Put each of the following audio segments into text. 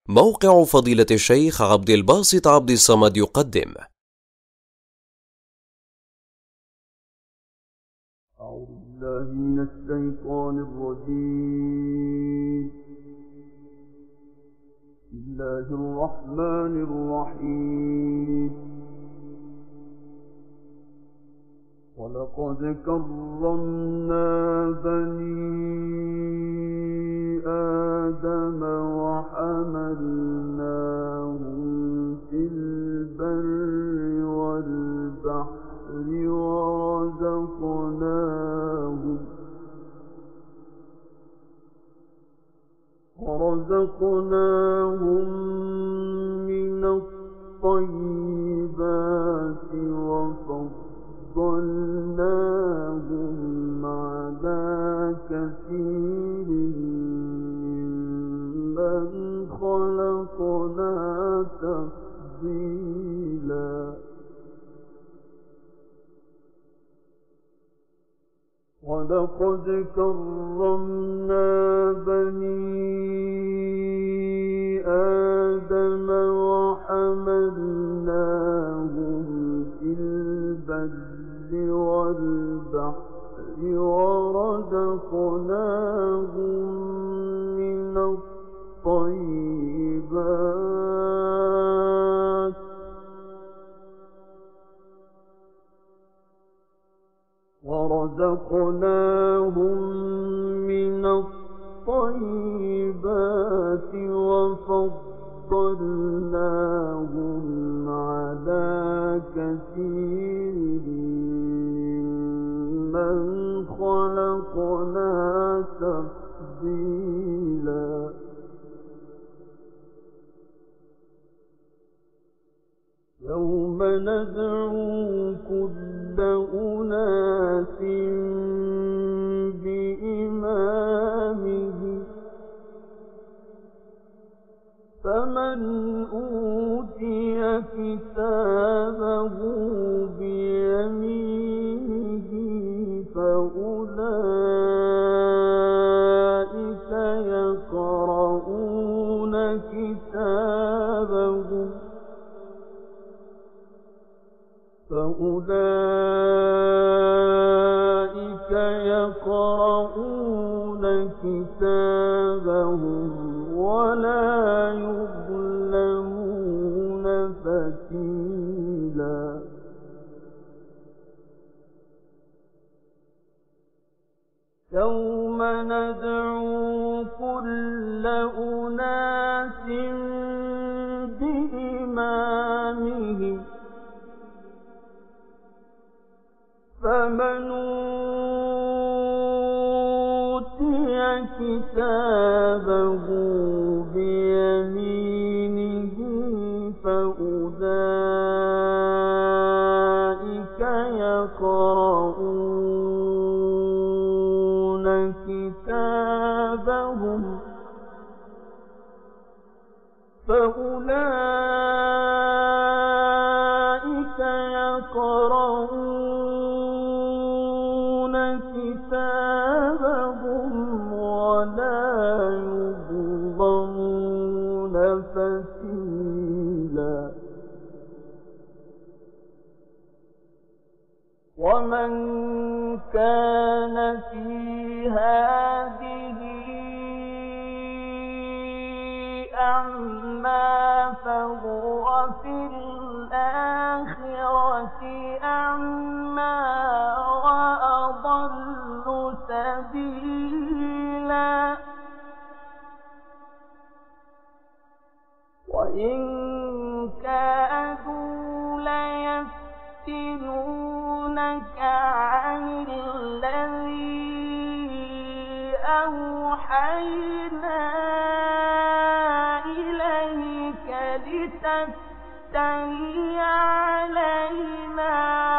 موقع فضيلة الشيخ عبد الباسط عبد الصمد يقدم. أعوذ بالله من الشيطان الرجيم. بسم الله الرحمن الرحيم. ولقد كرمنا بني آدم وحملناهم في البر والبحر ورزقناهم من الطيبات وفضلناهم على كثير ممن خلقنا تفضيلا. ولقد كرمنا بني آدم وحملناهم في البر والبحر ورزقناهم من الطيبات وفضلناهم على كثير ممن خلقنا تفضيلا. يوم ندعو كل أناس بإمامهم فمن أوتي كتابه بيمينه فأولئك يقرؤون كتابهم ولا يظلمون فتيلا. يوم ندعو كل أناس بإمامهم فمن أوتي كتابه بيمينه فأولئك يقرؤون كتابهم ولا يظلمون فتيلا. ومن كان في هذه أعمى فهو في الآخرة أعمى وأضل سبيلا. وإن كادوا ليفتنونك عن الذي أوحينا إليك لتفتري علينا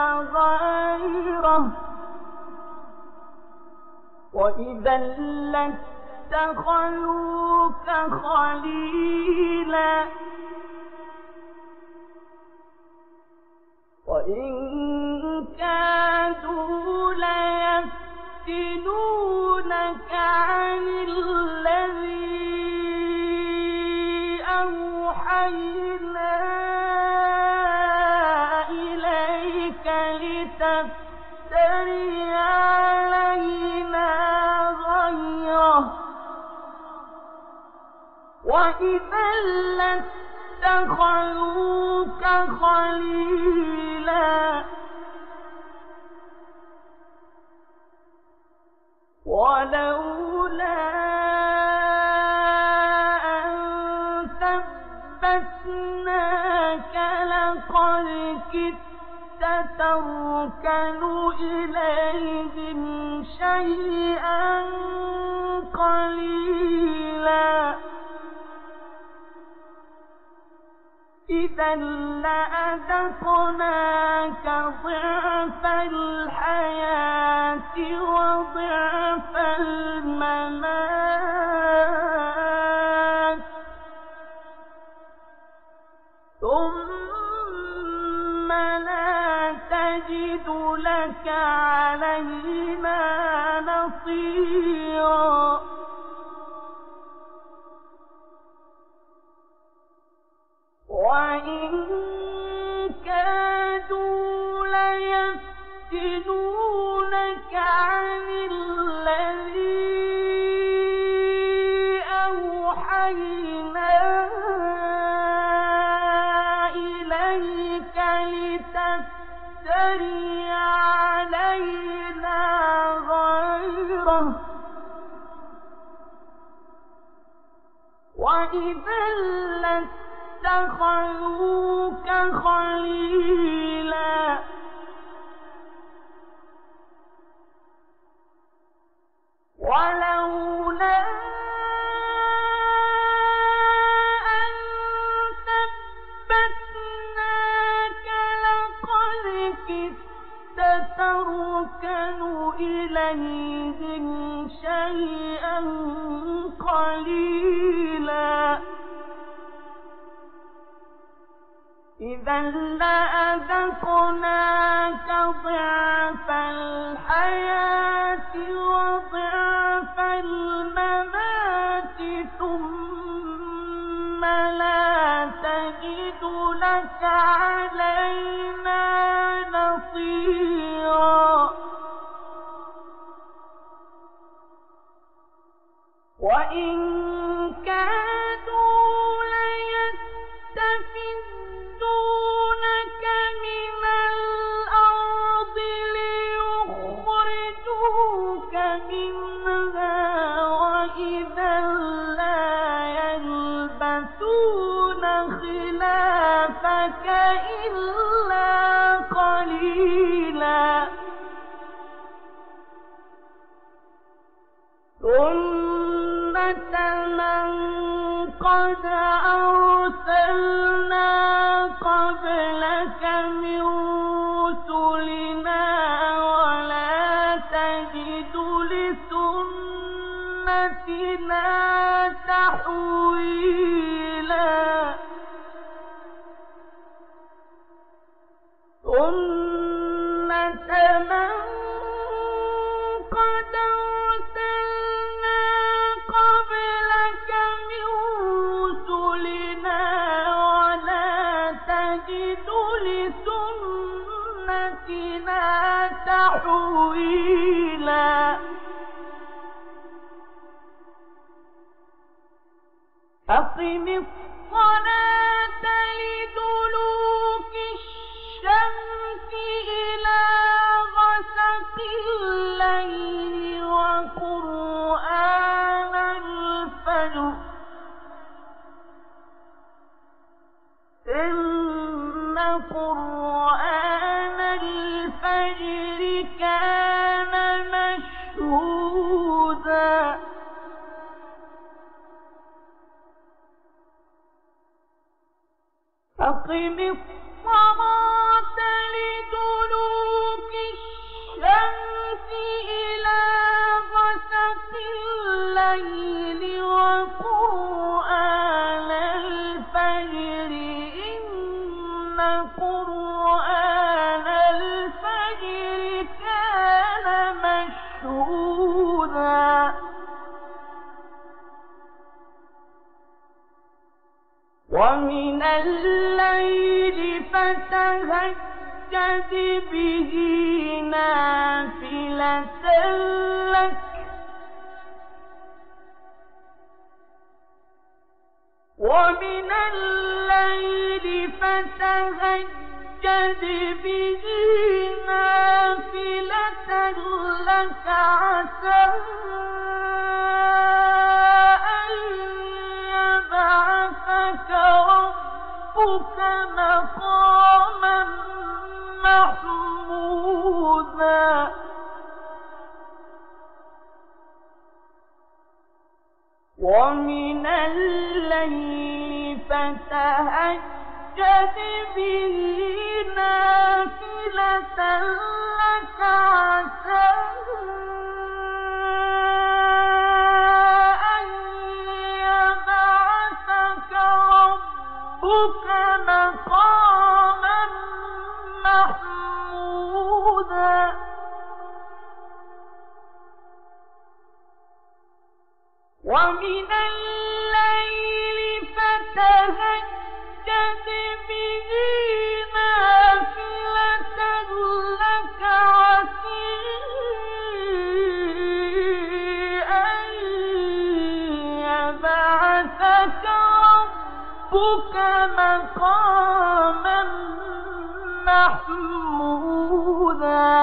غيره وإذا لاتخذوك خليلا. وإن كادوا ليفتنونك عن الذي أوحينا إليك لتفتري علينا غيره وإذا لاتخذوك خليلا ولولا أن ثبتناك لقد كدت تركن إليهم شيئا قليلا إذا لأذقناك ضعف الحياة وضعف الممات ثم لا تجد لك علينا نصيرا وإن كادوا ليفتنونك عن الذي أوحينا إليك لتفتري علينا غيره وإذا لاتخذوك خليلا ولولا أن ثبتناك لقد كدت تركن إليهم شيئا قليلا إذا لأذقناك ضعف الحياة وضعف الممات ثم لا تجد لك علينا نصيرا وإن كادوا ليستفزونك من الأرض ليخرجوك منها وإذا لا يلبثون خلافك إلا قليلا سنة من قد أرسلنا قبلك من رسلنا ولا تجد لسنتنا تحويلا سنة من قد أرسلنا قبلك من رسلنا ولا تجد لسنتنا تحويلا أقم الصلاة لدلوك الشمس إلى غسق الليل وقرآن الفجر إن قرآن الفجر كان مشهودا أقم الصلاة لدلوك الشمس إلى غسق الليل وقرآن الفجر إن قرآن الفجر كان مشهودا ومن الليل فتهجد به نافلة لك ومن الليل فتهجد به نافلة لك عسى أن يبعثك ربك مقاما محمودا ومن الليل فتهجد به نافلة لك عسى أن يبعثك ربك مقاما محمودا ومن الليل فتهجد به نافلة لك عسى أن يبعثك ربك مقاما محمودا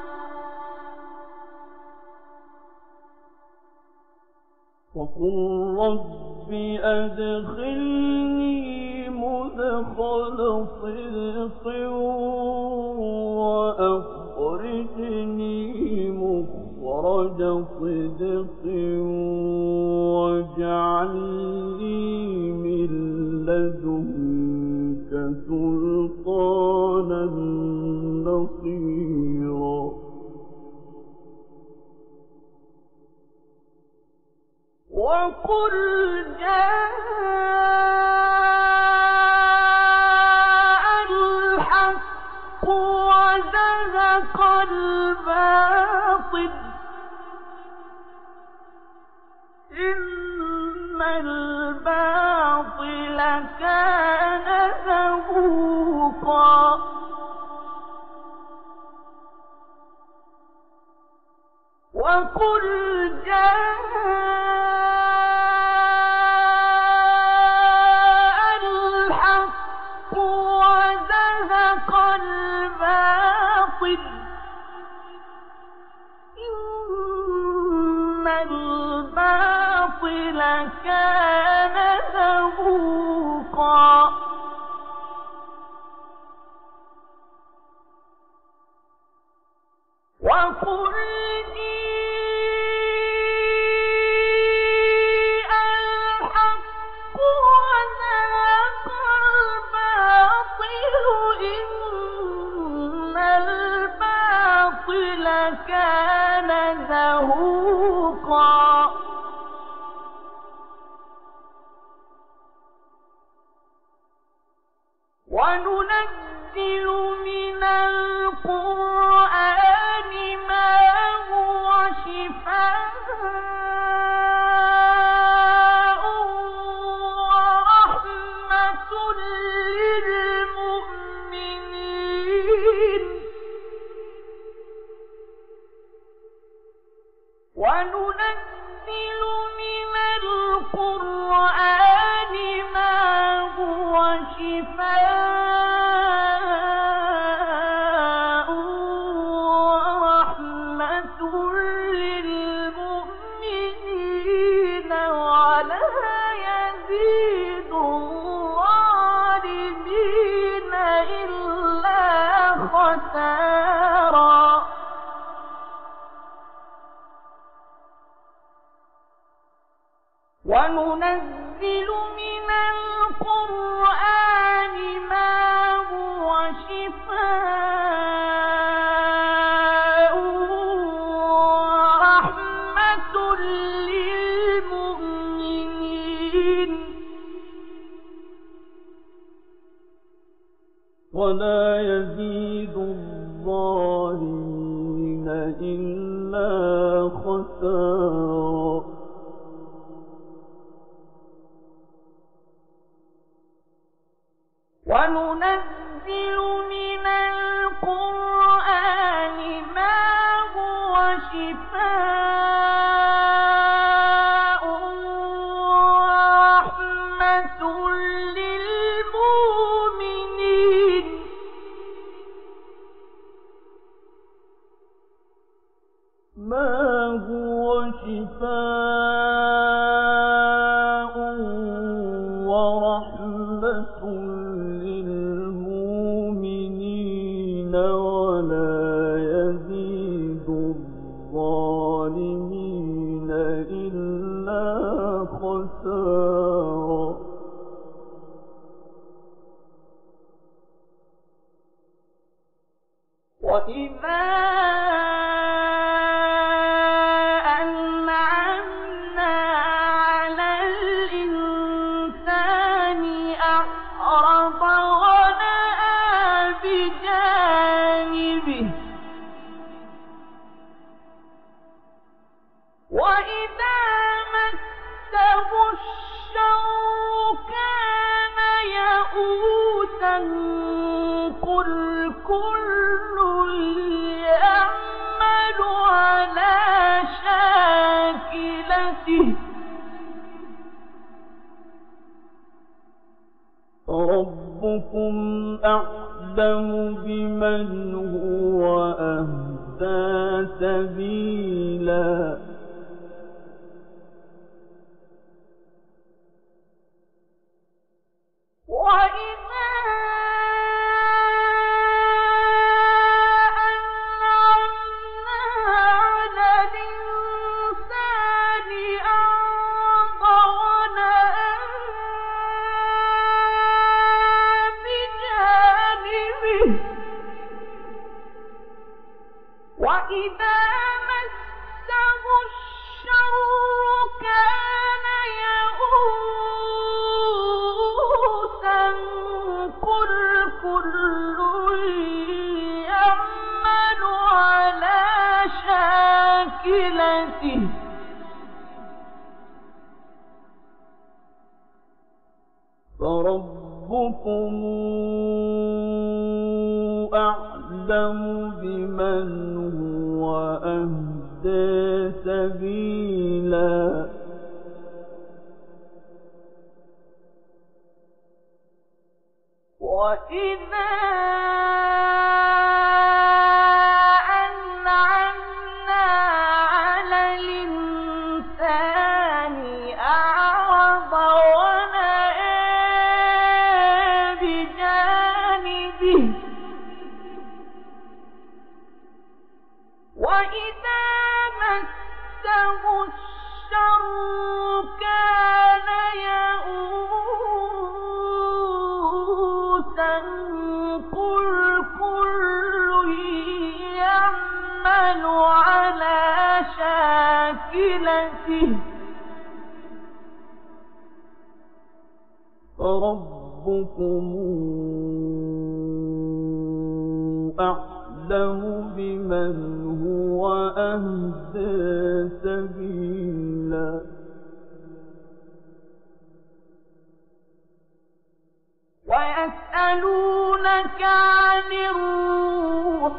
وقل رب أدخلني مدخل صدق وأخرجني مخرج صدق واجعل لي من لدنك سلطانا نصيرا وقل جاء الحق وزهق الباطل إن الباطل كان زهوقا وقل جاء الحق وزهق الباطل إن الباطل كان زهوقا وقل كان زهوقا وننزل من القرآن ما هو شفاء ورحمة للمؤمنين وننزل من القرآن ما هو شفاء ورحمة للمؤمنين ولا يزيد الظالمين إلا خسارا وننزل من القرآن ما هو شفاء ورحمة للمؤمنين ولا يزيد الظالمين إلا خسارا وننزل من القرآن ما هو شفاء ورحمة للمؤمنين ما هو شفاء ورحمة للمؤمنين ولا يزيد الظالمين إلا خسارا وإذا أنعمنا على الإنسان أعرض ونأى بجانبه وإذا مسه الشر كان يئوسا قل كل يعمل على شاكلته ربكم أعلم بمن هو أهدى سبيلا وإذا أنعمنا على الإنسان أعرض ونأى بجانبه وإذا مسه الشر كان يئوسا قل كل يعمل على شاكلته فربكم أعلم بمن هو أهدى سبيلا وإذا أنعمنا على الإنسان أعرض ونأى بجانبه وإذا مسه الشر كان يئوسا قل كل يعمل على شاكلته فربكم أعلم بمن هو أهدى سبيلا ويسألونك عن الروح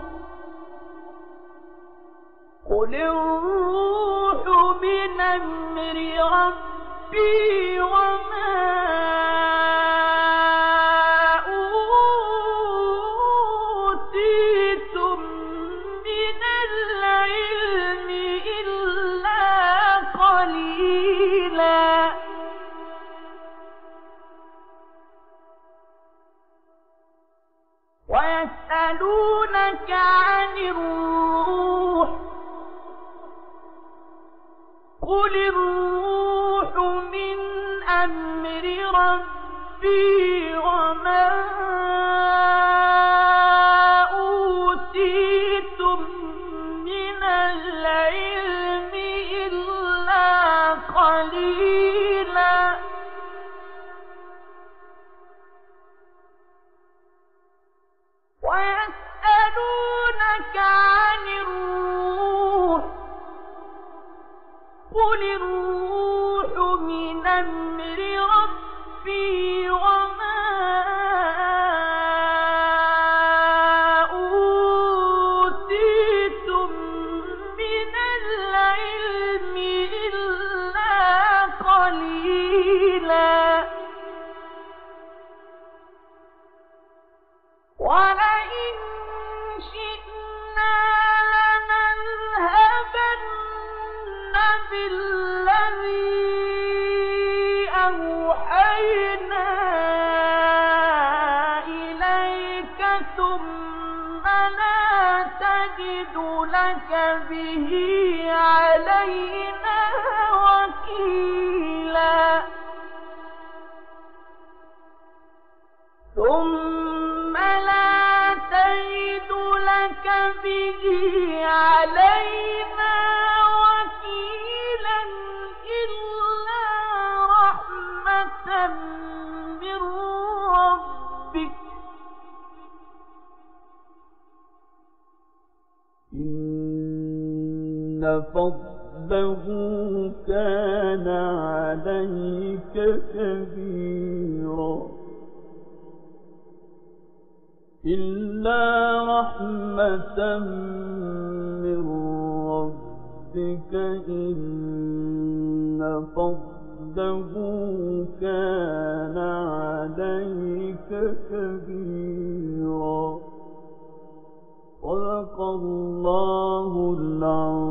قل الروح من أمر ربي وما أوتيتم من العلم إلا قليلا ويسألونك عن الروح قل الروح من أمر ربي وما أوتيتم من العلم إلا قليلا ويسألونك عن الروح قل الروح من أمر ربي وما أوحينا إليك ثم لا تجد لك به علينا وكيلا ثم لا تجد لك به علينا وكيلا إلا رحمة من ربك إن فضله كان عليك كبيرا إلا رحمة من ربك إن فضله كان عليك كبيرا صدق الله العظيم.